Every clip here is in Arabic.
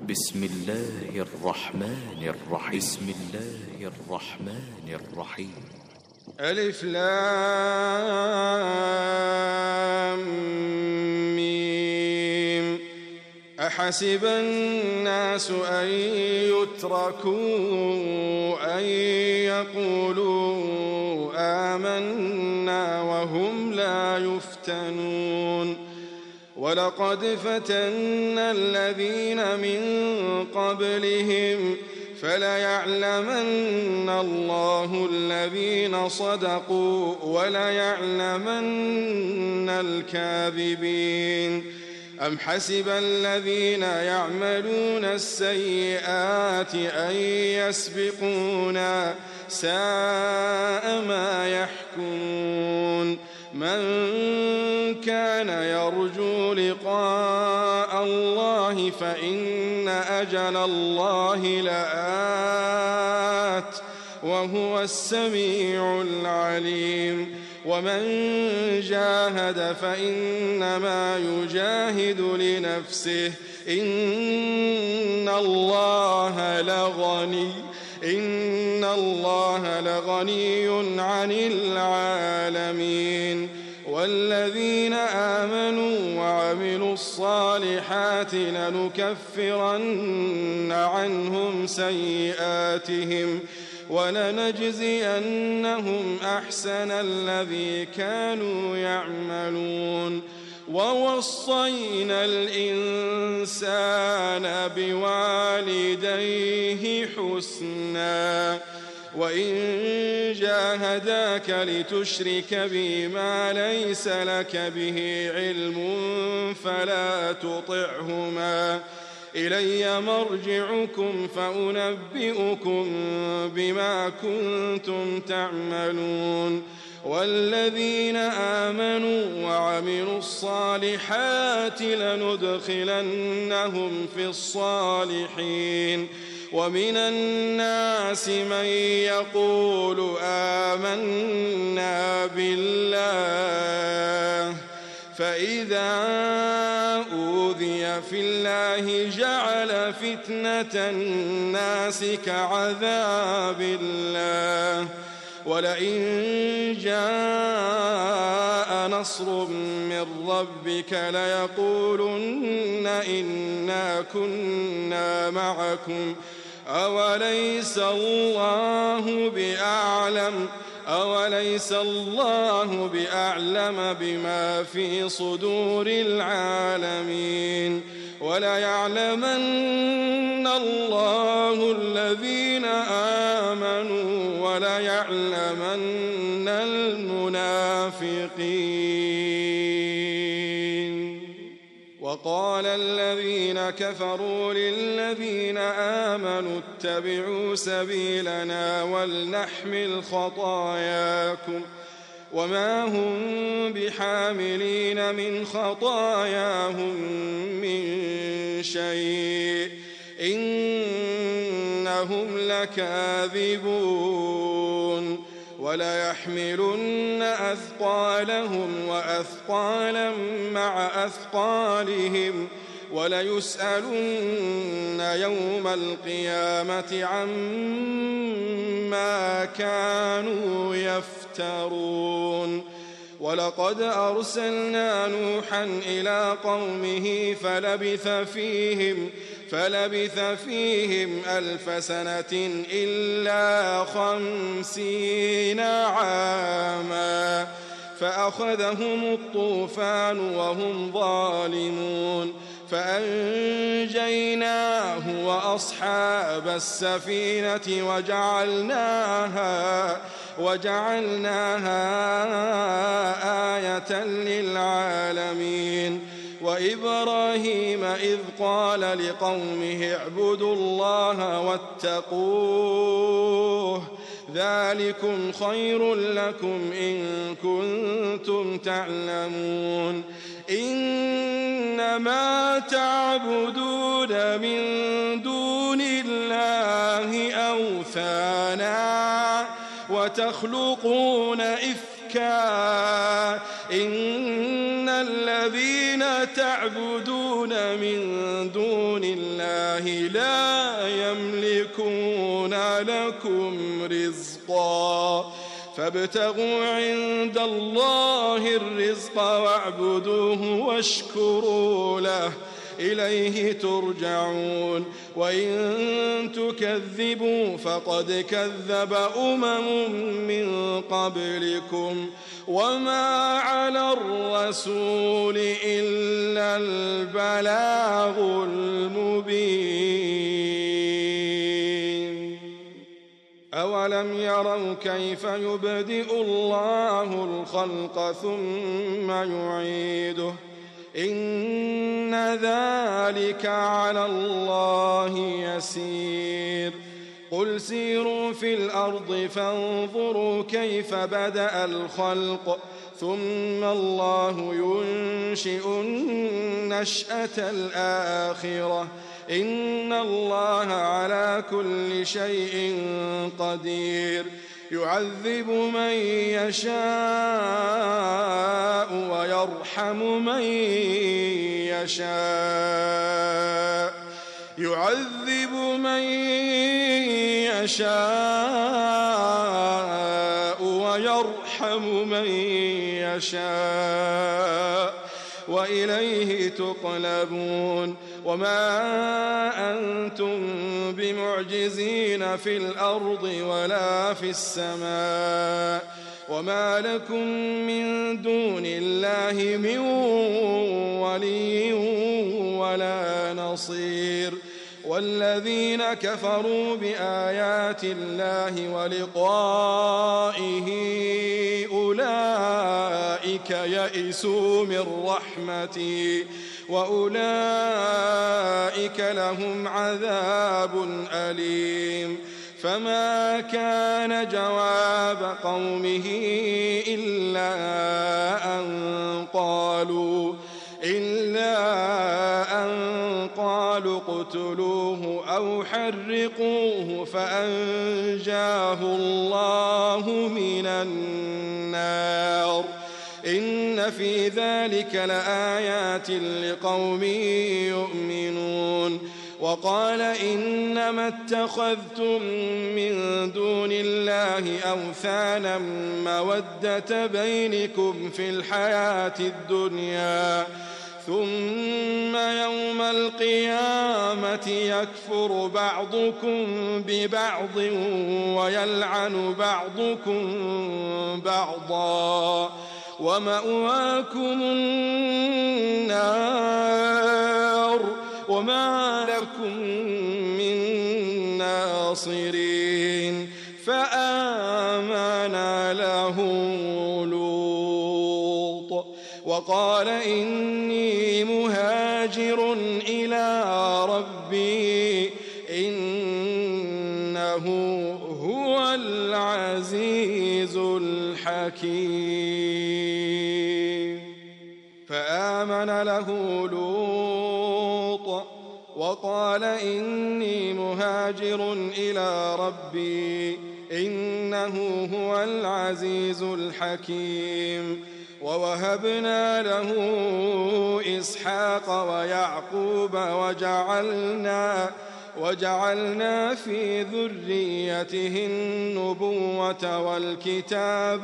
بسم الله الرحمن الرحيم. بسم الله الرحمن الرحيم. ألف لام ميم. أحسب الناس أن يتركوا أن يقولوا آمنا وهم لا يفتنون. ولقد فتنا الذين من قبلهم فليعلمن الله الذين صدقوا وليعلمن الكاذبين. أم حسب الذين يعملون السيئات أن يسبقونا ساء ما يحكمون. من كان يرجو لقاء الله فإن أجل الله لآت وهو السميع العليم. ومن جاهد فإنما يجاهد لنفسه إن الله لغني عن العالمين. والذين آمنوا وعملوا الصالحات لنكفرن عنهم سيئاتهم ولنجزينهم أحسن الذي كانوا يعملون. ووصينا الإنسان بوالديه حسنا وإن جاهداك لتشرك بي ما ليس لك به علم فلا تطعهما إلي مرجعكم فأنبئكم بما كنتم تعملون. والذين آمنوا وعملوا الصالحات لندخلنهم في الصالحين. ومن الناس من يقول آمنا بالله فإذا أوذي في الله جعل فتنة الناس كعذاب الله. ولئن جاء نصر من ربك ليقولن إنا كنا معكم أوليس الله بأعلم بما في صدور العالمين. وليعلمن الله الذين آمنوا وليعلمن المنافقين. وقال الذين كفروا للذين آمنوا اتبعوا سبيلنا ولنحمل خطاياكم وما هم بحاملين من خطاياهم من شيء إنهم لكاذبون. وليحملن أثقالهم وأثقالا مع أثقالهم وليسألن يوم القيامة عما كانوا يفترون. ولقد أرسلنا نوحا إلى قومه فلبث فيهم 1000 سنة إلا 50 عاما فأخذهم الطوفان وهم ظالمون فأنجيناه وأصحاب السفينة وجعلناها آية للعالمين. وإبراهيم إذ قال لقومه اعبدوا الله واتقوه ذلكم خير لكم إن كنتم تعلمون. إنما تعبدون من دون الله أوثانا وتخلقون إفكا إن الذين تعبدون من دون الله الله لا يملكون لكم رزقا فابتغوا عند الله الرزق واعبدوه واشكروا له إليه ترجعون وإن تكذبوا فقد كذب من قبلكم وما على الرسول إلا البلاغ المبين أولم يروا كيف يبدئ الله الخلق ثم يعيده إن ذلك على الله يسير قل سيروا في الأرض فانظروا كيف بدأ الخلق ثم الله ينشئ النشأة الآخرة إن الله على كل شيء قدير يعذب من يشاء ويرحم من يشاء يعذب من يشاء ويرحم من يشاء وإليه تقلبون وما أنتم بمعجزين في الأرض ولا في السماء وما لكم من دون الله من ولي ولا نصير والذين كفروا بآيات الله ولقائه أولئك يئسوا من رحمتي وأولئك لهم عذاب أليم فما كان جواب قومه إلا أن قالوا اقتلوه أو حرقوه فأنجاه الله من النار إن في ذلك لآيات لقوم يؤمنون وقال إنما اتخذتم من دون الله أوثانا مودة بينكم في الحياة الدنيا ثم يوم القيامة يكفر بعضكم ببعض ويلعن بعضكم بعضا ومأواكم النار وما لكم من ناصرين فآمن له لوط وقال إني مهاجر إلى ربي إنه هو العزيز الحكيم فآمن له لوط وقال إني مهاجر إلى ربي إنه هو العزيز الحكيم ووهبنا له إسحاق ويعقوب وجعلنا في ذريته النبوة والكتاب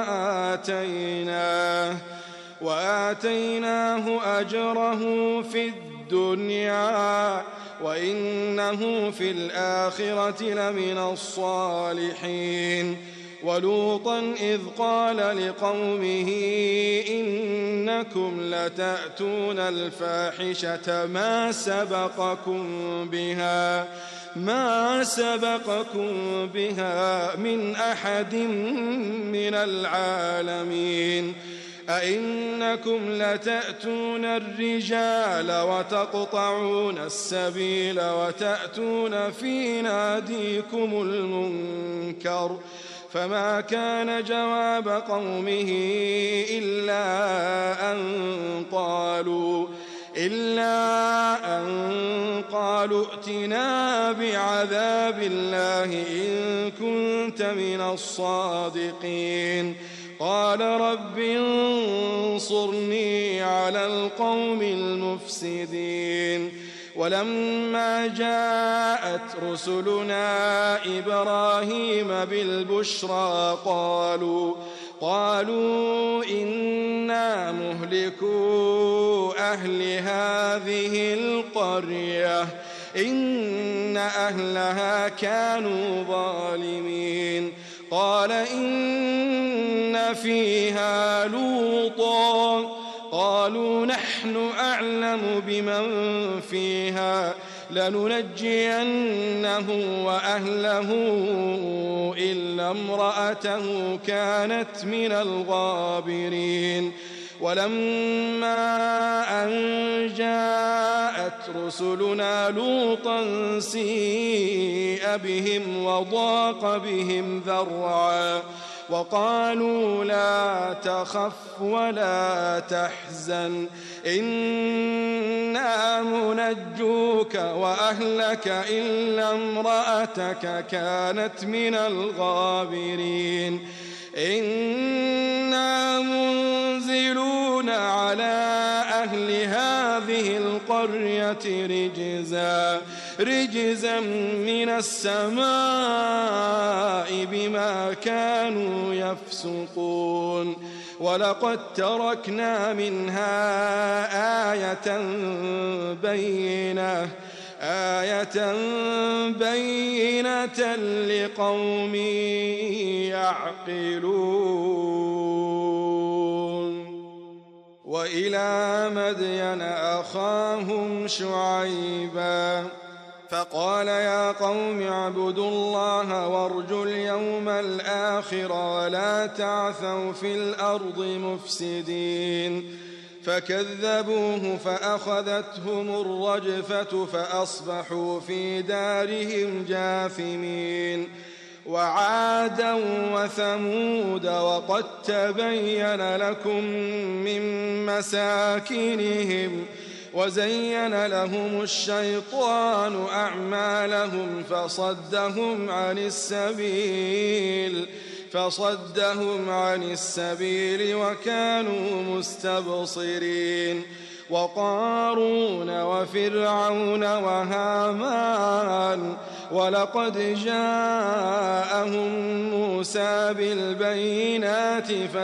وآتيناه أجره في الدنيا وإنه في الآخرة لمن الصالحين ولوطا إذ قال لقومه إنكم لتأتون الفاحشة ما سبقكم بها من أحد من العالمين أئنكم لتأتون الرجال وتقطعون السبيل وتأتون في ناديكم المنكر فما كان جواب قومه إلا أن قالوا ائتنا بعذاب الله إن كنت من الصادقين قال رب انصرني على القوم المفسدين ولما جاءت رسلنا إبراهيم بالبشرى قالوا إنا مهلكو أهل هذه القرية إن أهلها كانوا ظالمين. قال إن فيها لوطا قالوا نحن أعلم بمن فيها لننجينه وأهله إلا امرأته كانت من الغابرين. ولما أن جاءت رسلنا لوطا سيء بهم وضاق بهم ذرعا وقالوا لا تخف ولا تحزن إنا منجوك وأهلك إلا امرأتك كانت من الغابرين. إنا منزلون على أهل هذه القرية رجزا من السماء بما كانوا يفسقون. ولقد تركنا منها آية بينة لقوم يعقلون. وإلى مدين أخاهم شعيبا فقال يا قوم اعبدوا الله وارجوا اليوم الآخر ولا تعثوا في الأرض مفسدين. فكذبوه فأخذتهم الرجفة فأصبحوا في دارهم جاثمين. وعادا وثمود وقد تبين لكم من مساكنهم وزين لهم الشيطان أعمالهم فصدهم عن السبيل وكانوا مستبصرين. وقارون وفرعون وهامان ولقد جاءهم موسى بالبينات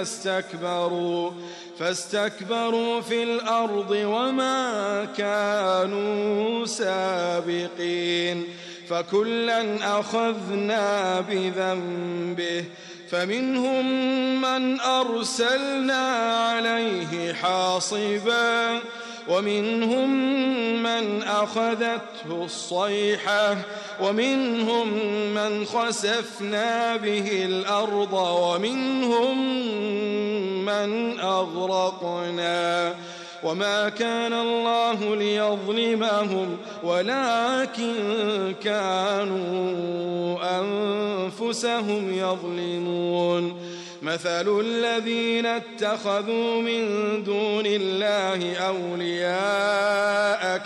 فاستكبروا في الأرض وما كانوا سابقين. فكلا أخذنا بذنبه فمنهم من أرسلنا عليه حاصبا ومنهم من أخذته الصيحة ومنهم من خسفنا به الأرض ومنهم من أغرقنا. وما كان الله ليظلمهم ولكن كانوا أنفسهم يظلمون. مثل الذين اتخذوا من دون الله أولياء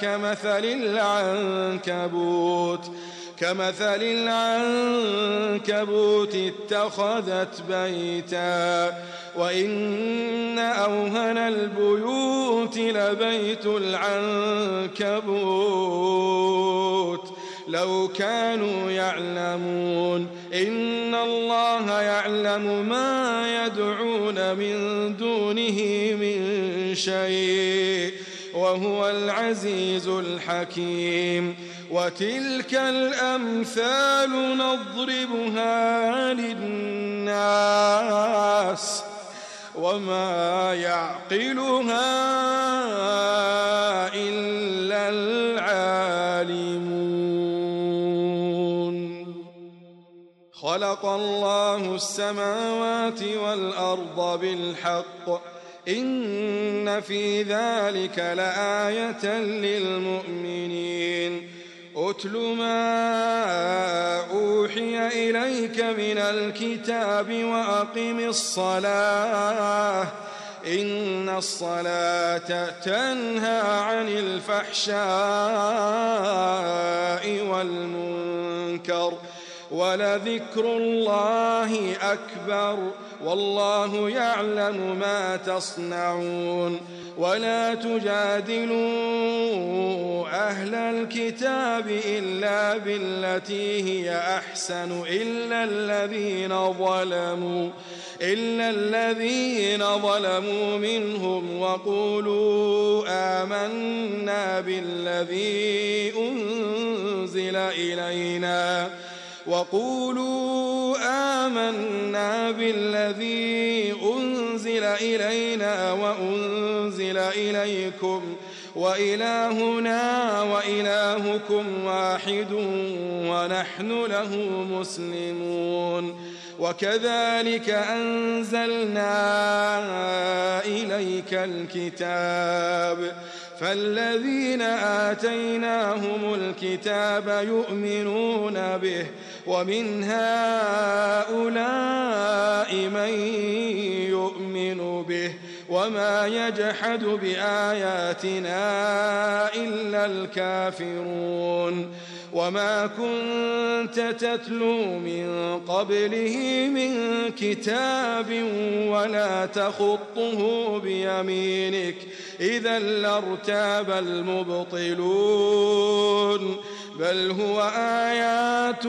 كمثل العنكبوت اتخذت بيتا وإن أوهن البيوت لبيت العنكبوت لو كانوا يعلمون. إن الله يعلم ما يدعون من دونه من شيء وهو العزيز الحكيم. وتلك الأمثال نضربها للناس وما يعقلها إلا العالمون. خلق الله السماوات والأرض بالحق إن في ذلك لآية للمؤمنين. أتل ما أوحي إليك من الكتاب وأقم الصلاة إن الصلاة تنهى عن الفحشاء والمنكر ولذكر الله أكبر والله يعلم ما تصنعون ولا تجادلوا أهل الكتاب إلا بالتي هي أحسن إلا الذين ظلموا منهم وقولوا آمنا بالذي أنزل إلينا وأنزل إليكم وإلهنا وإلهكم واحد ونحن له مسلمون وكذلك أنزلنا إليك الكتاب فالذين آتيناهم الكتاب يؤمنون به ومن هؤلاء من يؤمن به وما يجحد بآياتنا إلا الكافرون وما كنت تتلو من قبله من كتاب ولا تخطه بيمينك إذا لارتاب المبطلون بل هو آيات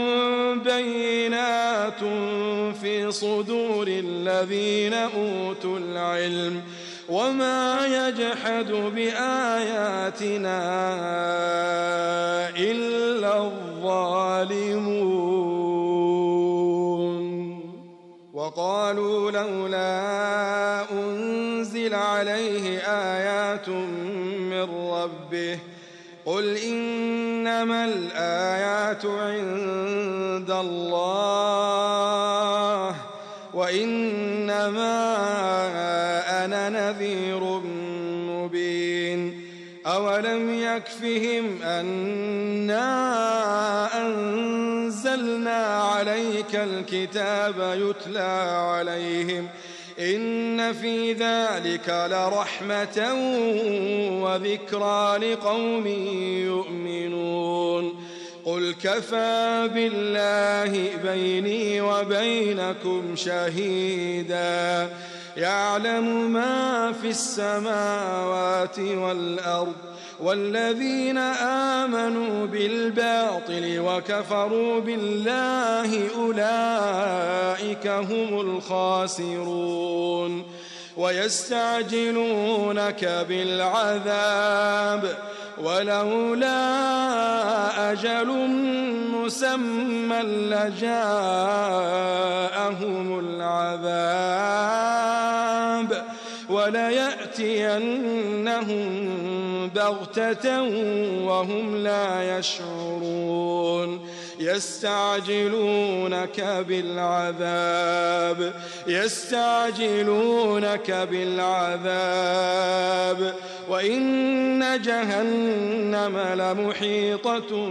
بينات في صدور الذين أوتوا العلم وما يجحد بآياتنا إلا الظالمون وقالوا لولا أنزل عليه آيات من ربه قل إنما الآيات عند الله وإنما أنا نذير مبين أولم يكفهم أنا أنزلنا عليك الكتاب يتلى عليهم إن في ذلك لرحمة وذكرى لقوم يؤمنون قل كفى بالله بيني وبينكم شهيدا يعلم ما في السماوات والأرض والذين آمنوا بالباطل وكفروا بالله أولئك هم الخاسرون ويستعجلونك بالعذاب ولولا أجل مسمى لجاءهم العذاب وليأتينهم بغتة وهم لا يشعرون يستعجلونك بالعذاب وإن جهنم لمحيطة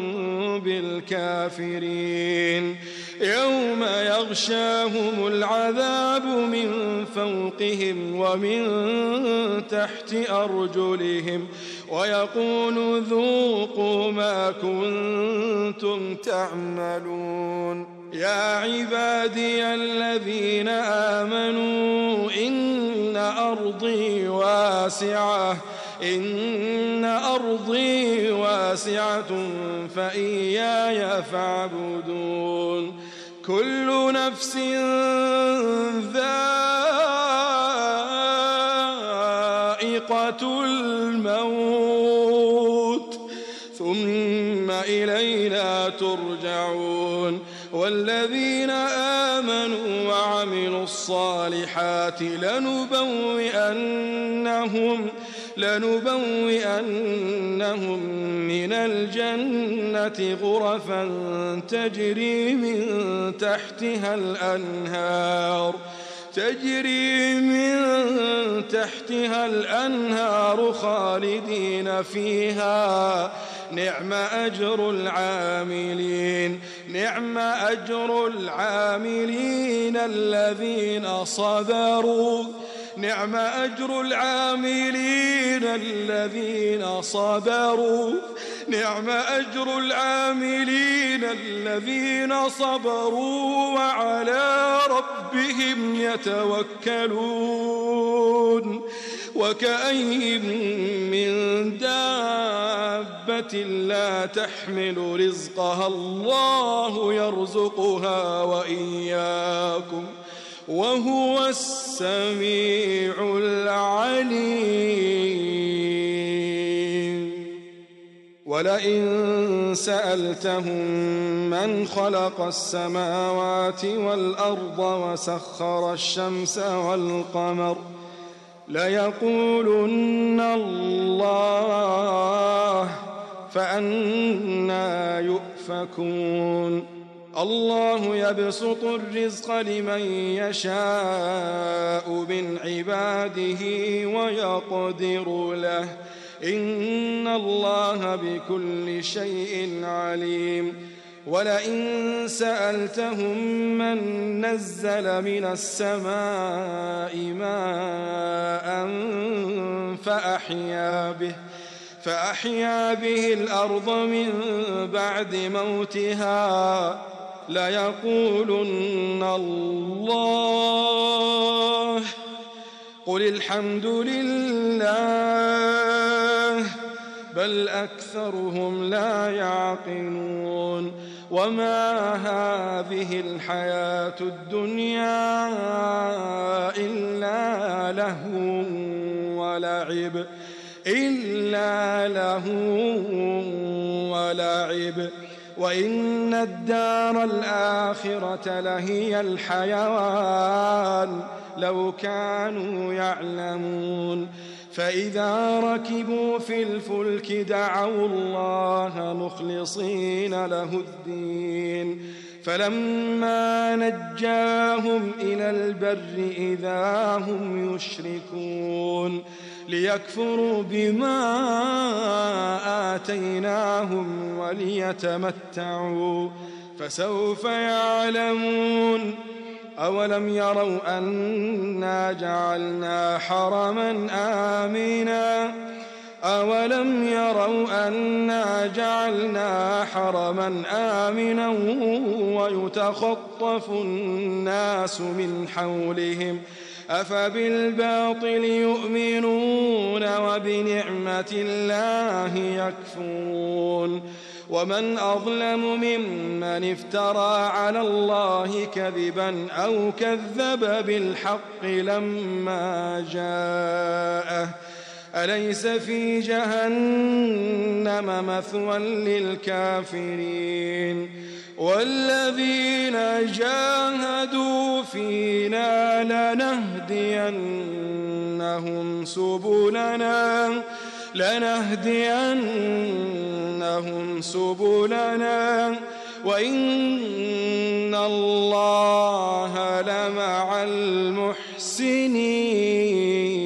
بالكافرين يوم يغشاهم العذاب من فوقهم ومن تحت أرجلهم ويقول ذوقوا ما كنتم تعملون يا عبادي الذين آمنوا إن أرضي واسعة فإياي فاعبدون كل نفس ذائقة الموت ثم إلينا ترجعون والذين آمنوا وعملوا الصالحات لنبوئنهم من الجنة غرفا تجري من تحتها الأنهار خالدين فيها نعم أجر العاملين الذين صبروا نعم أجر العاملين الذين صبروا وعلى ربهم يتوكلون وكأين من دابة لا تحمل رزقها الله يرزقها وإياكم وهو السميع العليم. ولئن سألتهم من خلق السماوات والأرض وسخر الشمس والقمر ليقولن الله فأنى يؤفكون. الله يبسط الرزق لمن يشاء من عباده ويقدر له إن الله بكل شيء عليم. ولئن سألتهم من نزل من السماء ماء فأحيا به الأرض من بعد موتها ليقولن الله قل الحمد لله بل أكثرهم لا يعقلون. وما هذه الحياة الدنيا إلا لهو ولعب وإن الدار الآخرة لهي الحيوان لو كانوا يعلمون. فإذا ركبوا في الفلك دعوا الله مخلصين له الدين فلما نجاهم إلى البر إذا هم يشركون ليكفروا بما آتيناهم وليتمتعوا فسوف يعلمون. أولم يروا أنا جعلنا حرما آمنا ويتخطف الناس من حولهم أفبالباطل يؤمنون وبنعمة الله يكفرون. ومن أظلم ممن افترى على الله كذبا أو كذب بالحق لما جاءه أليس في جهنم مثوى للكافرين. والذين جاهدوا فينا لنهدينهم سبلنا وإن الله لمع المحسنين.